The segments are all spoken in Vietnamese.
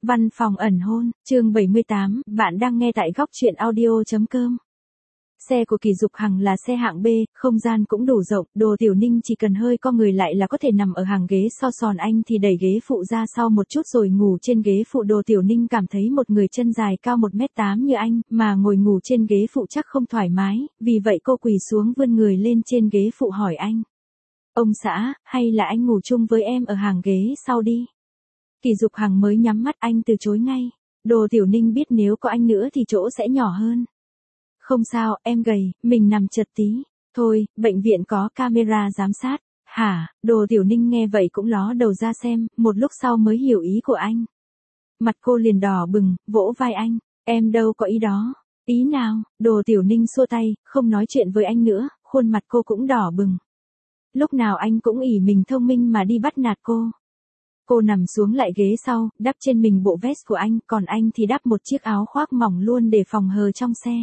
Văn phòng ẩn hôn, chương 78, bạn đang nghe tại góc truyện audio.com. Xe của Kỳ Dục Hằng là xe hạng B, không gian cũng đủ rộng, Đồ Tiểu Ninh chỉ cần hơi co người lại là có thể nằm ở hàng ghế so sòn, anh thì đẩy ghế phụ ra sau một chút rồi ngủ trên ghế phụ. Đồ Tiểu Ninh cảm thấy một người chân dài cao 1m8 như anh, mà ngồi ngủ trên ghế phụ chắc không thoải mái, vì vậy cô quỳ xuống vươn người lên trên ghế phụ hỏi anh. Ông xã, hay là anh ngủ chung với em ở hàng ghế sau đi? Kỳ Dục Hằng mới nhắm mắt, anh từ chối ngay. Đồ Tiểu Ninh biết nếu có anh nữa thì chỗ sẽ nhỏ hơn. Không sao, em gầy, mình nằm chật tí. Thôi, bệnh viện có camera giám sát. Hả? Đồ Tiểu Ninh nghe vậy cũng ló đầu ra xem, một lúc sau mới hiểu ý của anh. Mặt cô liền đỏ bừng, vỗ vai anh. Em đâu có ý đó. Ý nào? Đồ Tiểu Ninh xua tay, không nói chuyện với anh nữa, khuôn mặt cô cũng đỏ bừng. Lúc nào anh cũng ỷ mình thông minh mà đi bắt nạt cô. Cô nằm xuống lại ghế sau, đắp trên mình bộ vest của anh, còn anh thì đắp một chiếc áo khoác mỏng luôn để phòng hờ trong xe.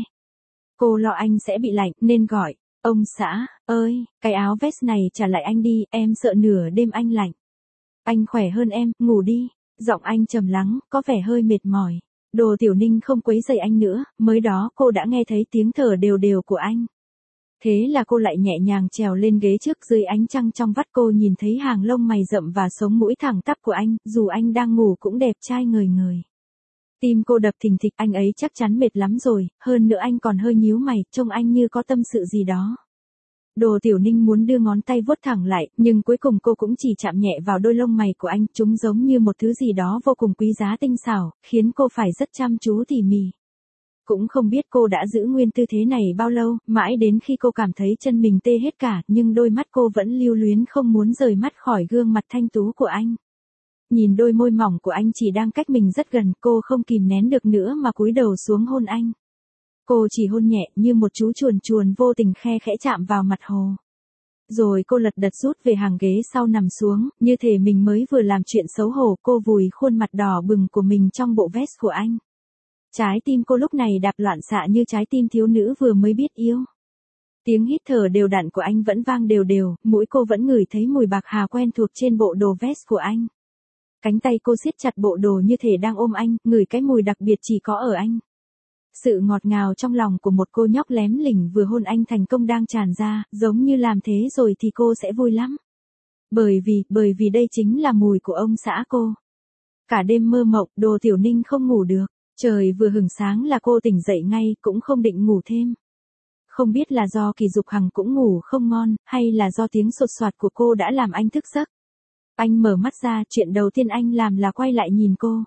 Cô lo anh sẽ bị lạnh, nên gọi, ông xã, ơi, cái áo vest này trả lại anh đi, em sợ nửa đêm anh lạnh. Anh khỏe hơn em, ngủ đi. Giọng anh trầm lắng, có vẻ hơi mệt mỏi. Đồ Tiểu Ninh không quấy rầy anh nữa, mới đó cô đã nghe thấy tiếng thở đều đều của anh. Thế là cô lại nhẹ nhàng trèo lên ghế trước, dưới ánh trăng trong vắt cô nhìn thấy hàng lông mày rậm và sống mũi thẳng tắp của anh, dù anh đang ngủ cũng đẹp trai ngời ngời. Tim cô đập thình thịch, anh ấy chắc chắn mệt lắm rồi, hơn nữa anh còn hơi nhíu mày, trông anh như có tâm sự gì đó. Đồ Tiểu Ninh muốn đưa ngón tay vuốt thẳng lại, nhưng cuối cùng cô cũng chỉ chạm nhẹ vào đôi lông mày của anh, chúng giống như một thứ gì đó vô cùng quý giá tinh xảo, khiến cô phải rất chăm chú tỉ mỉ. Cũng không biết cô đã giữ nguyên tư thế này bao lâu, mãi đến khi cô cảm thấy chân mình tê hết cả, nhưng đôi mắt cô vẫn lưu luyến không muốn rời mắt khỏi gương mặt thanh tú của anh. Nhìn đôi môi mỏng của anh chỉ đang cách mình rất gần, cô không kìm nén được nữa mà cúi đầu xuống hôn anh. Cô chỉ hôn nhẹ như một chú chuồn chuồn vô tình khe khẽ chạm vào mặt hồ. Rồi cô lật đật rút về hàng ghế sau nằm xuống, như thể mình mới vừa làm chuyện xấu hổ. Cô vùi khuôn mặt đỏ bừng của mình trong bộ vest của anh. Trái tim cô lúc này đạp loạn xạ như trái tim thiếu nữ vừa mới biết yêu. Tiếng hít thở đều đặn của anh vẫn vang đều đều, mũi cô vẫn ngửi thấy mùi bạc hà quen thuộc trên bộ đồ vest của anh. Cánh tay cô siết chặt bộ đồ như thể đang ôm anh, ngửi cái mùi đặc biệt chỉ có ở anh. Sự ngọt ngào trong lòng của một cô nhóc lém lỉnh vừa hôn anh thành công đang tràn ra, giống như làm thế rồi thì cô sẽ vui lắm. Bởi vì đây chính là mùi của ông xã cô. Cả đêm mơ mộng, Đồ Tiểu Ninh không ngủ được. Trời vừa hửng sáng là cô tỉnh dậy ngay, cũng không định ngủ thêm. Không biết là do Kỳ Dục Hằng cũng ngủ không ngon, hay là do tiếng sột soạt của cô đã làm anh thức giấc. Anh mở mắt ra, chuyện đầu tiên anh làm là quay lại nhìn cô.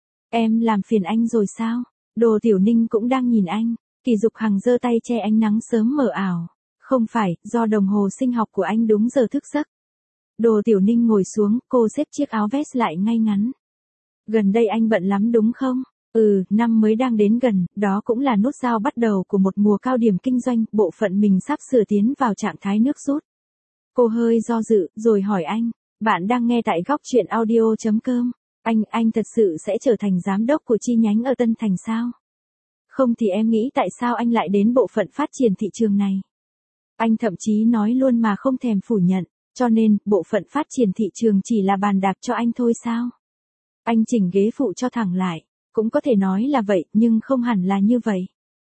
Em làm phiền anh rồi sao? Đồ Tiểu Ninh cũng đang nhìn anh. Kỳ Dục Hằng giơ tay che ánh nắng sớm mờ ảo. Không phải, do đồng hồ sinh học của anh đúng giờ thức giấc. Đồ Tiểu Ninh ngồi xuống, cô xếp chiếc áo vest lại ngay ngắn. Gần đây anh bận lắm đúng không? Năm mới đang đến gần, đó cũng là nốt giao bắt đầu của một mùa cao điểm kinh doanh, bộ phận mình sắp sửa tiến vào trạng thái nước rút. Cô hơi do dự, rồi hỏi anh, bạn đang nghe tại góc truyện audio.com, anh thật sự sẽ trở thành giám đốc của chi nhánh ở Tân Thành sao? Không thì em nghĩ tại sao anh lại đến bộ phận phát triển thị trường này? Anh thậm chí nói luôn mà không thèm phủ nhận, cho nên, bộ phận phát triển thị trường chỉ là bàn đạp cho anh thôi sao? Anh chỉnh ghế phụ cho thẳng lại. Cũng có thể nói là vậy, nhưng không hẳn là như vậy.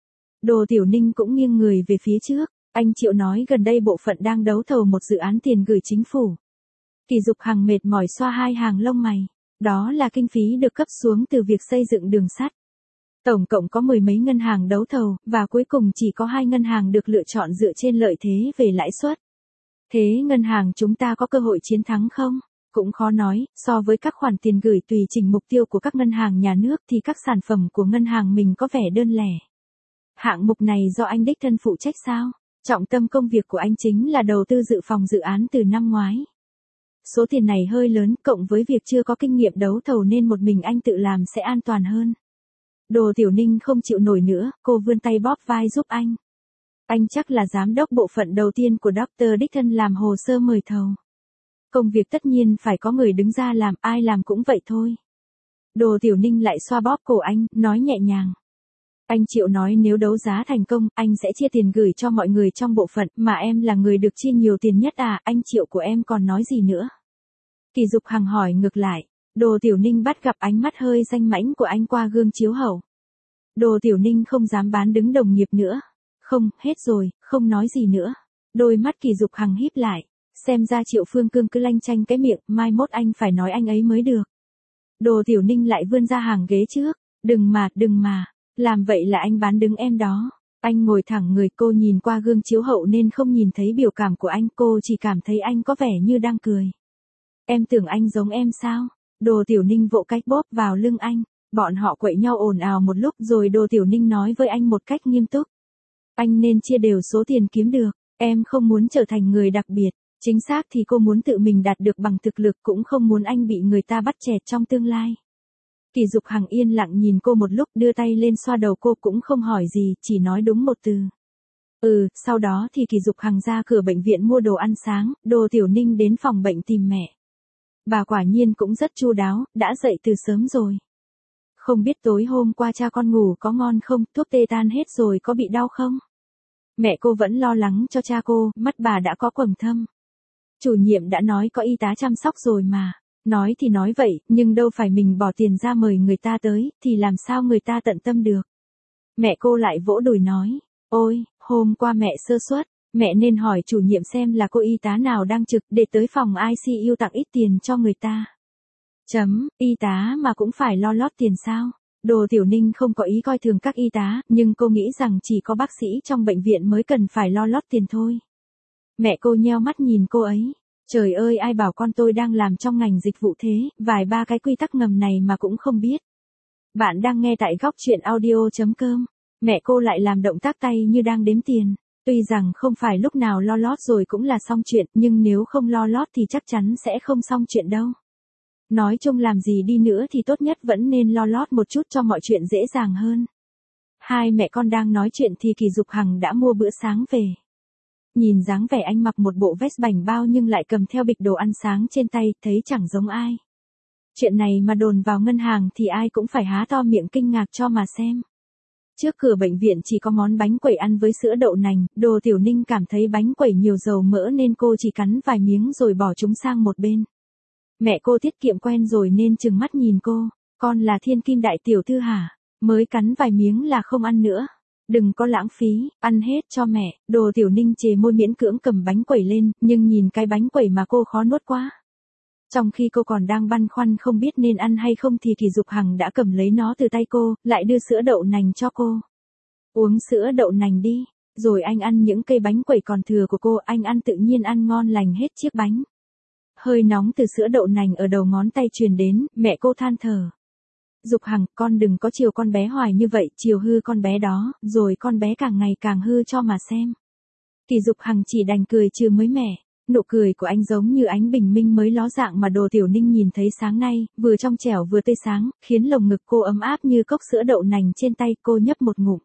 Đồ Tiểu Ninh cũng nghiêng người về phía trước. Anh Triệu nói gần đây bộ phận đang đấu thầu một dự án tiền gửi chính phủ. Kỳ Dục Hằng mệt mỏi xoa hai hàng lông mày. Đó là kinh phí được cấp xuống từ việc xây dựng đường sắt. Tổng cộng có mười mấy ngân hàng đấu thầu, và cuối cùng chỉ có 2 ngân hàng được lựa chọn dựa trên lợi thế về lãi suất. Thế ngân hàng chúng ta có cơ hội chiến thắng không? Cũng khó nói, so với các khoản tiền gửi tùy chỉnh mục tiêu của các ngân hàng nhà nước thì các sản phẩm của ngân hàng mình có vẻ đơn lẻ. Hạng mục này do anh đích thân phụ trách sao? Trọng tâm công việc của anh chính là đầu tư dự phòng dự án từ năm ngoái. Số tiền này hơi lớn, cộng với việc chưa có kinh nghiệm đấu thầu nên một mình anh tự làm sẽ an toàn hơn. Đồ Tiểu Ninh không chịu nổi nữa, cô vươn tay bóp vai giúp anh. Anh chắc là giám đốc bộ phận đầu tiên của Dr. đích thân làm hồ sơ mời thầu. Công việc tất nhiên phải có người đứng ra làm, ai làm cũng vậy thôi. Đồ Tiểu Ninh lại xoa bóp cổ anh, nói nhẹ nhàng. Anh Triệu nói nếu đấu giá thành công, anh sẽ chia tiền gửi cho mọi người trong bộ phận, mà em là người được chia nhiều tiền nhất à, anh Triệu của em còn nói gì nữa? Kỳ Dục Hằng hỏi ngược lại. Đồ Tiểu Ninh bắt gặp ánh mắt hơi danh mãnh của anh qua gương chiếu hậu. Đồ Tiểu Ninh không dám bán đứng đồng nghiệp nữa. Không, hết rồi, không nói gì nữa. Đôi mắt Kỳ Dục Hằng híp lại. Xem ra Triệu Phương Cương cứ lanh chanh cái miệng, mai mốt anh phải nói anh ấy mới được. Đồ Tiểu Ninh lại vươn ra hàng ghế trước. Đừng mà. Làm vậy là anh bán đứng em đó. Anh ngồi thẳng người, cô nhìn qua gương chiếu hậu nên không nhìn thấy biểu cảm của anh, cô chỉ cảm thấy anh có vẻ như đang cười. Em tưởng anh giống em sao? Đồ Tiểu Ninh vỗ cái bóp vào lưng anh. Bọn họ quậy nhau ồn ào một lúc rồi Đồ Tiểu Ninh nói với anh một cách nghiêm túc. Anh nên chia đều số tiền kiếm được, em không muốn trở thành người đặc biệt. Chính xác thì cô muốn tự mình đạt được bằng thực lực, cũng không muốn anh bị người ta bắt chẹt trong tương lai. Kỳ Dục Hằng yên lặng nhìn cô một lúc, đưa tay lên xoa đầu cô, cũng không hỏi gì, chỉ nói đúng một từ. Sau đó thì Kỳ Dục Hằng ra cửa bệnh viện mua đồ ăn sáng, Đồ Tiểu Ninh đến phòng bệnh tìm mẹ. Bà quả nhiên cũng rất chu đáo, đã dậy từ sớm rồi. Không biết tối hôm qua cha con ngủ có ngon không, thuốc tê tan hết rồi có bị đau không? Mẹ cô vẫn lo lắng cho cha cô, mắt bà đã có quầng thâm. Chủ nhiệm đã nói có y tá chăm sóc rồi mà. Nói thì nói vậy, nhưng đâu phải mình bỏ tiền ra mời người ta tới, thì làm sao người ta tận tâm được. Mẹ cô lại vỗ đùi nói, ôi, hôm qua mẹ sơ suất, mẹ nên hỏi chủ nhiệm xem là cô y tá nào đang trực để tới phòng ICU tặng ít tiền cho người ta. Y tá mà cũng phải lo lót tiền sao? Đồ Tiểu Ninh không có ý coi thường các y tá, nhưng cô nghĩ rằng chỉ có bác sĩ trong bệnh viện mới cần phải lo lót tiền thôi. Mẹ cô nheo mắt nhìn cô ấy. Trời ơi, ai bảo con tôi đang làm trong ngành dịch vụ thế, vài ba cái quy tắc ngầm này mà cũng không biết. Bạn đang nghe tại góc truyện audio.com. Mẹ cô lại làm động tác tay như đang đếm tiền. Tuy rằng không phải lúc nào lo lót rồi cũng là xong chuyện, nhưng nếu không lo lót thì chắc chắn sẽ không xong chuyện đâu. Nói chung làm gì đi nữa thì tốt nhất vẫn nên lo lót một chút cho mọi chuyện dễ dàng hơn. Hai mẹ con đang nói chuyện thì Kỳ Dục Hằng đã mua bữa sáng về. Nhìn dáng vẻ anh mặc một bộ vest bảnh bao nhưng lại cầm theo bịch đồ ăn sáng trên tay, thấy chẳng giống ai. Chuyện này mà đồn vào ngân hàng thì ai cũng phải há to miệng kinh ngạc cho mà xem. Trước cửa bệnh viện chỉ có món bánh quẩy ăn với sữa đậu nành, Đồ Tiểu Ninh cảm thấy bánh quẩy nhiều dầu mỡ nên cô chỉ cắn vài miếng rồi bỏ chúng sang một bên. Mẹ cô tiết kiệm quen rồi nên trừng mắt nhìn cô, con là thiên kim đại tiểu thư hả? Mới cắn vài miếng là không ăn nữa. Đừng có lãng phí, ăn hết cho mẹ. Đồ Tiểu Ninh chề môi miễn cưỡng cầm bánh quẩy lên, nhưng nhìn cái bánh quẩy mà cô khó nuốt quá. Trong khi cô còn đang băn khoăn không biết nên ăn hay không thì Kỳ Dục Hằng đã cầm lấy nó từ tay cô, lại đưa sữa đậu nành cho cô. Uống sữa đậu nành đi, rồi anh ăn những cây bánh quẩy còn thừa của cô, anh ăn tự nhiên ăn ngon lành hết chiếc bánh. Hơi nóng từ sữa đậu nành ở đầu ngón tay truyền đến, mẹ cô than thở. Dục Hằng, con đừng có chiều con bé hoài như vậy, chiều hư con bé đó, rồi con bé càng ngày càng hư cho mà xem. Kỳ Dục Hằng chỉ đành cười trừ mới mẻ. Nụ cười của anh giống như ánh bình minh mới ló dạng mà Đồ Tiểu Ninh nhìn thấy sáng nay, vừa trong trẻo vừa tươi sáng, khiến lồng ngực cô ấm áp như cốc sữa đậu nành trên tay, cô nhấp một ngụm.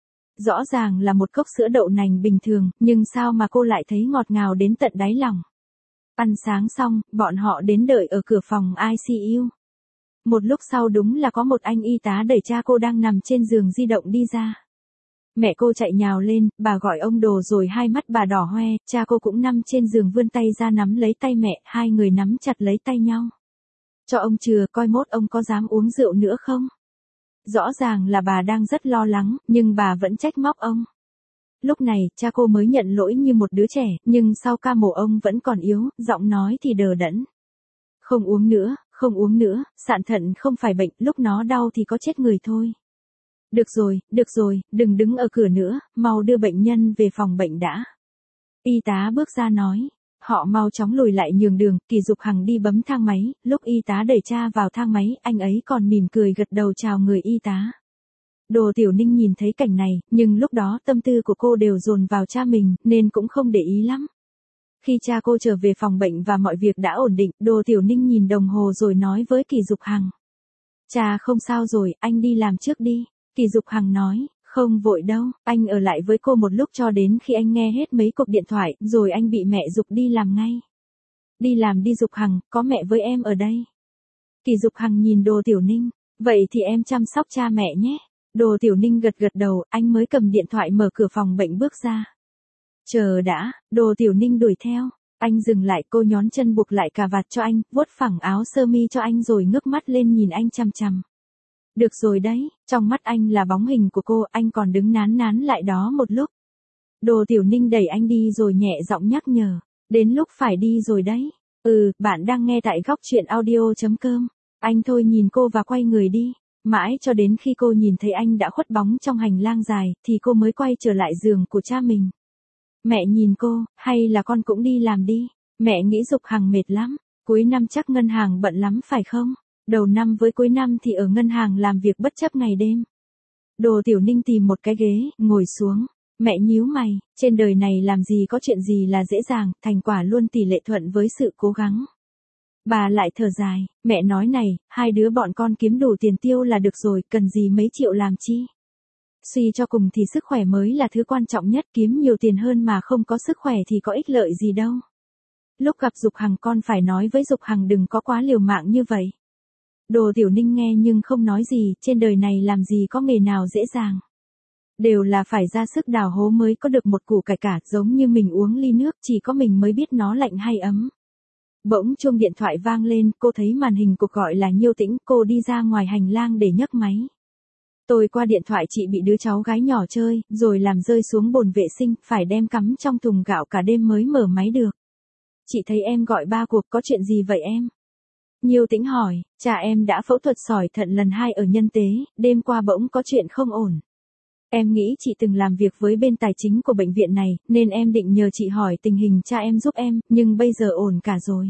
Rõ ràng là một cốc sữa đậu nành bình thường, nhưng sao mà cô lại thấy ngọt ngào đến tận đáy lòng. Ăn sáng xong, bọn họ đến đợi ở cửa phòng ICU. Một lúc sau đúng là có một anh y tá đẩy cha cô đang nằm trên giường di động đi ra. Mẹ cô chạy nhào lên, bà gọi ông Đồ rồi hai mắt bà đỏ hoe, cha cô cũng nằm trên giường vươn tay ra nắm lấy tay mẹ, hai người nắm chặt lấy tay nhau. Cho ông chừa coi mốt ông có dám uống rượu nữa không? Rõ ràng là bà đang rất lo lắng, nhưng bà vẫn trách móc ông. Lúc này, cha cô mới nhận lỗi như một đứa trẻ, nhưng sau ca mổ ông vẫn còn yếu, giọng nói thì đờ đẫn. Không uống nữa, sạn thận không phải bệnh, lúc nó đau thì có chết người thôi. Được rồi, đừng đứng ở cửa nữa, mau đưa bệnh nhân về phòng bệnh đã. Y tá bước ra nói. Họ mau chóng lùi lại nhường đường, Kỳ Dục Hằng đi bấm thang máy, lúc y tá đẩy cha vào thang máy, anh ấy còn mỉm cười gật đầu chào người y tá. Đồ Tiểu Ninh nhìn thấy cảnh này, nhưng lúc đó tâm tư của cô đều dồn vào cha mình, nên cũng không để ý lắm. Khi cha cô trở về phòng bệnh và mọi việc đã ổn định, Đồ Tiểu Ninh nhìn đồng hồ rồi nói với Kỳ Dục Hằng. Cha không sao rồi, anh đi làm trước đi. Kỳ Dục Hằng nói, không vội đâu, anh ở lại với cô một lúc cho đến khi anh nghe hết mấy cuộc điện thoại, rồi anh bị mẹ giục đi làm ngay. Đi làm đi Dục Hằng, có mẹ với em ở đây. Kỳ Dục Hằng nhìn Đồ Tiểu Ninh, vậy thì em chăm sóc cha mẹ nhé. Đồ Tiểu Ninh gật đầu, anh mới cầm điện thoại mở cửa phòng bệnh bước ra. Chờ đã, Đồ Tiểu Ninh đuổi theo. Anh dừng lại, cô nhón chân buộc lại cà vạt cho anh, vuốt phẳng áo sơ mi cho anh rồi ngước mắt lên nhìn anh chằm chằm. Được rồi đấy, trong mắt anh là bóng hình của cô, anh còn đứng nán nán lại đó một lúc. Đồ Tiểu Ninh đẩy anh đi rồi nhẹ giọng nhắc nhở. Đến lúc phải đi rồi đấy. Bạn đang nghe tại góc chuyện audio.com. Anh thôi nhìn cô và quay người đi. Mãi cho đến khi cô nhìn thấy anh đã khuất bóng trong hành lang dài, thì cô mới quay trở lại giường của cha mình. Mẹ nhìn cô, hay là con cũng đi làm đi. Mẹ nghĩ Dục Hằng mệt lắm. Cuối năm chắc ngân hàng bận lắm phải không? Đầu năm với cuối năm thì ở ngân hàng làm việc bất chấp ngày đêm. Đồ Tiểu Ninh tìm một cái ghế, ngồi xuống. Mẹ nhíu mày, trên đời này làm gì có chuyện gì là dễ dàng, thành quả luôn tỷ lệ thuận với sự cố gắng. Bà lại thở dài, mẹ nói này, hai đứa bọn con kiếm đủ tiền tiêu là được rồi, cần gì mấy triệu làm chi. Suy cho cùng thì sức khỏe mới là thứ quan trọng nhất, kiếm nhiều tiền hơn mà không có sức khỏe thì có ích lợi gì đâu. Lúc gặp Dục Hằng con phải nói với Dục Hằng đừng có quá liều mạng như vậy. Đồ Tiểu Ninh nghe nhưng không nói gì, trên đời này làm gì có nghề nào dễ dàng. Đều là phải ra sức đào hố mới có được một củ cải cả, giống như mình uống ly nước, chỉ có mình mới biết nó lạnh hay ấm. Bỗng chuông điện thoại vang lên, cô thấy màn hình cuộc gọi là Nhiêu Tĩnh, cô đi ra ngoài hành lang để nhấc máy. Tôi qua điện thoại chị bị đứa cháu gái nhỏ chơi, rồi làm rơi xuống bồn vệ sinh, phải đem cắm trong thùng gạo cả đêm mới mở máy được. Chị thấy em gọi 3 cuộc, có chuyện gì vậy em? Nhiêu Tĩnh hỏi, cha em đã phẫu thuật sỏi thận lần 2 ở nhân tế, đêm qua bỗng có chuyện không ổn. Em nghĩ chị từng làm việc với bên tài chính của bệnh viện này, nên em định nhờ chị hỏi tình hình cha em giúp em, nhưng bây giờ ổn cả rồi.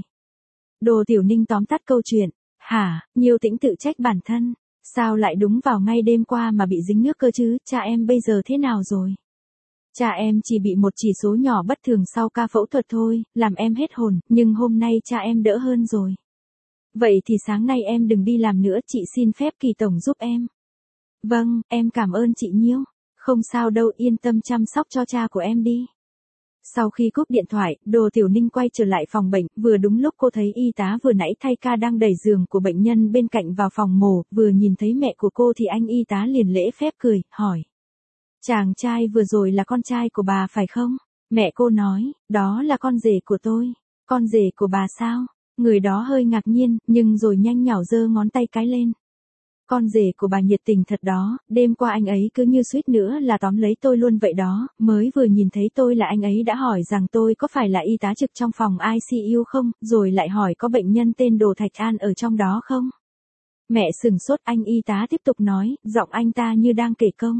Đồ Tiểu Ninh tóm tắt câu chuyện. Hả, Nhiêu Tĩnh tự trách bản thân. Sao lại đúng vào ngay đêm qua mà bị dính nước cơ chứ, cha em bây giờ thế nào rồi? Cha em chỉ bị một chỉ số nhỏ bất thường sau ca phẫu thuật thôi, làm em hết hồn, nhưng hôm nay cha em đỡ hơn rồi. Vậy thì sáng nay em đừng đi làm nữa, chị xin phép Kỳ tổng giúp em. Vâng, em cảm ơn chị Nhiêu. Không sao đâu, yên tâm chăm sóc cho cha của em đi. Sau khi cúp điện thoại, Đồ Tiểu Ninh quay trở lại phòng bệnh, vừa đúng lúc cô thấy y tá vừa nãy thay ca đang đẩy giường của bệnh nhân bên cạnh vào phòng mổ, vừa nhìn thấy mẹ của cô thì anh y tá liền lễ phép cười, hỏi. Chàng trai vừa rồi là con trai của bà phải không? Mẹ cô nói, đó là con rể của tôi. Con rể của bà sao? Người đó hơi ngạc nhiên, nhưng rồi nhanh nhảu giơ ngón tay cái lên. Con rể của bà nhiệt tình thật đó, đêm qua anh ấy cứ như suýt nữa là tóm lấy tôi luôn vậy đó, mới vừa nhìn thấy tôi là anh ấy đã hỏi rằng tôi có phải là y tá trực trong phòng ICU không, rồi lại hỏi có bệnh nhân tên Đồ Thạch An ở trong đó không. Mẹ sừng sốt, anh y tá tiếp tục nói, giọng anh ta như đang kể công.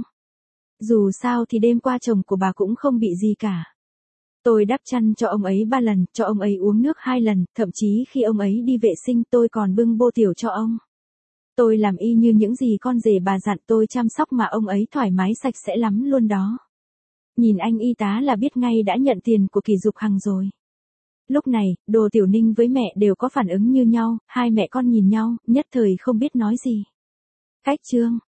Dù sao thì đêm qua chồng của bà cũng không bị gì cả. Tôi đắp chăn cho ông ấy 3 lần, cho ông ấy uống nước 2 lần, thậm chí khi ông ấy đi vệ sinh tôi còn bưng bô tiểu cho ông. Tôi làm y như những gì con rể bà dặn, tôi chăm sóc mà ông ấy thoải mái sạch sẽ lắm luôn đó. Nhìn anh y tá là biết ngay đã nhận tiền của Kỳ Dục Hằng rồi. Lúc này, Đồ Tiểu Ninh với mẹ đều có phản ứng như nhau, hai mẹ con nhìn nhau, nhất thời không biết nói gì. Cách chương